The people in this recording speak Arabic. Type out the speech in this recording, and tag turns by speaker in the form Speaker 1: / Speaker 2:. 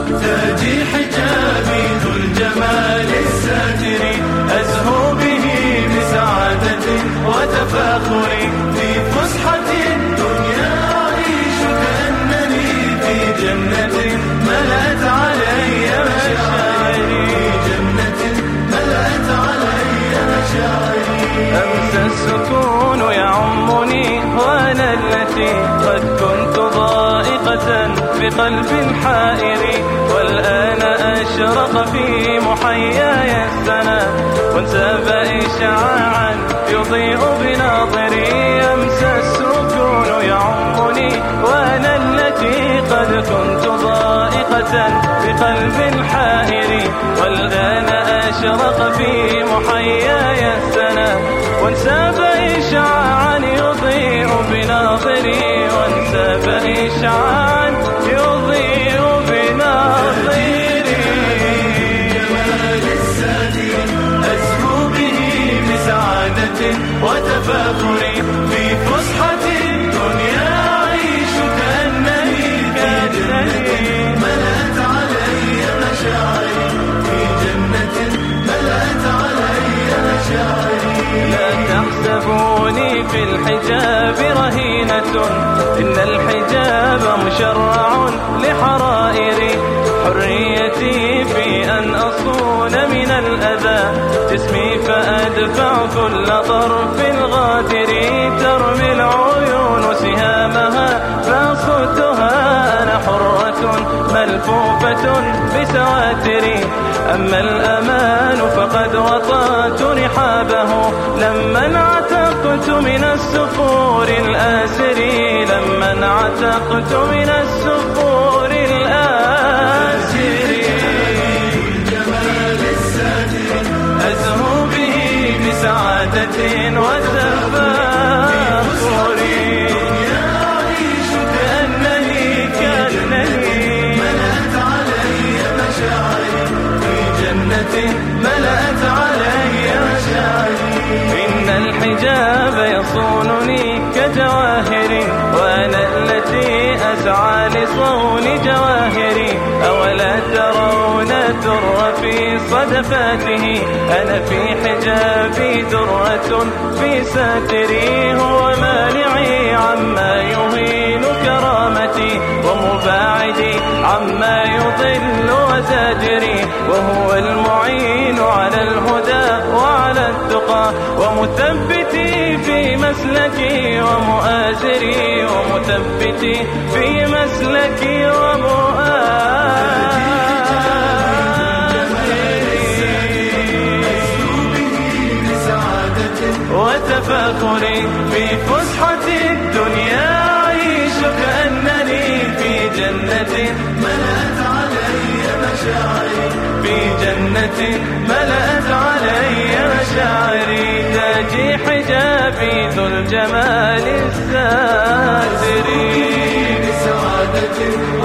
Speaker 1: تاجي حجابي ذو الجمال الساتر، أزهو به بسعادة وتفاخر، في فسحة الدنيا أعيش كأنني في جنة ملأت علي مشاعري، جنة ملأت علي مشاعري. أمسى السكون يعمني وأنا التي قد كنت ضائقة بقلب حائر، والآن أشرق في محياي السنا وانساب إشعاعا يضيء بناظري. أمسى السكون يعمني وأنا التي قد كنت ضائقة بقلب حائر، والآن أشرق في محياي السنا وانساب إشعاعا يضيء بناظري، وانساب إشعاعا يضيء بناظري. جمال الساتر أزهو به بسعادة وتفاخر، في فسحة الدنيا أعيش كأنني في جنة ملأت علي مشاعري، في جنة ملأت علي مشاعري. لا تحسبوني في الحجاب رهينة، إن الحجاب مشرع لحرائري، حريتي في أن أصون من الأذى جسمي فأدفع كل طرف غادر، ترمي العيون سهامها فأصدها، أنا حرة ملفوفة بسواتري، أما الأمان فقد وطأت رحابه لما انعتقت من السفور الآسر، لما انعتقت من السفور الآسر. جمال الساتر أزهو به بسعادة وتفاخر، أعيش كأنني ملأت علي مشاعري، في جنة ملأت علي مشاعري. إن الحجاب يصونني كجواهر، وأنا التي أسعى لصون جواهري، أولا ترون الدر في صدفاته، أنا في حجابي درة في ساتري، هو مانعي عما يهين كرامتي، ومباعدي عما يضل وزاجري، وهو المعين على الهدى وعلى التقى، ومثبتي في مسلكي ومؤازري، ومثبتي في مسلكي ومؤازري. وتفاخري في فسحة الدنيا أعيش كأنني في جنة ملأت علي مشاعري، في جنة ملأت علي مشاعري. تاجي حجابي ذو الجمال الساتر بسعادة